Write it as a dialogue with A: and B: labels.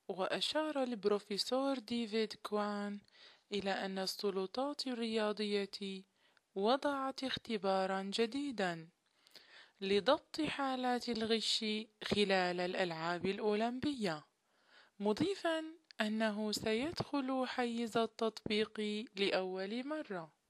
A: وأشار البروفيسور ديفيد كوان إلى أن السلطات الرياضية وضعت اختبارا جديدا لضبط حالات الغش خلال الألعاب الأولمبية، مضيفا أنه سيدخل حيز التطبيق لأول مرة.